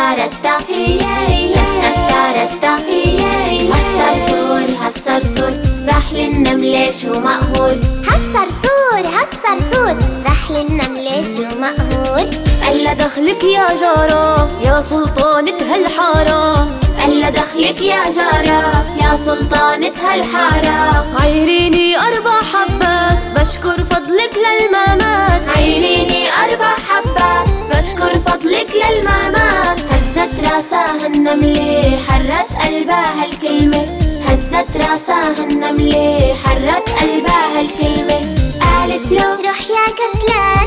تارتا هي هي تارتا هي هي. هالصرصور راح للنملة شو مقهور. هالصرصور راح للنملة شو مقهور. ألا دخلك يا جارة يا سلطانة هالحارة. ألا دخلك يا جارة يا سلطانة هالحارة. عيريني 4 حبات بشكر فضلك للمامات. عيريني 4 حبات بشكر فضلك للمامات. هزت راسها النملة حرت قلبها هالكلمة. هزت راسها النملة حرت قلبها هالكلمة. قالت له روح يا كسلان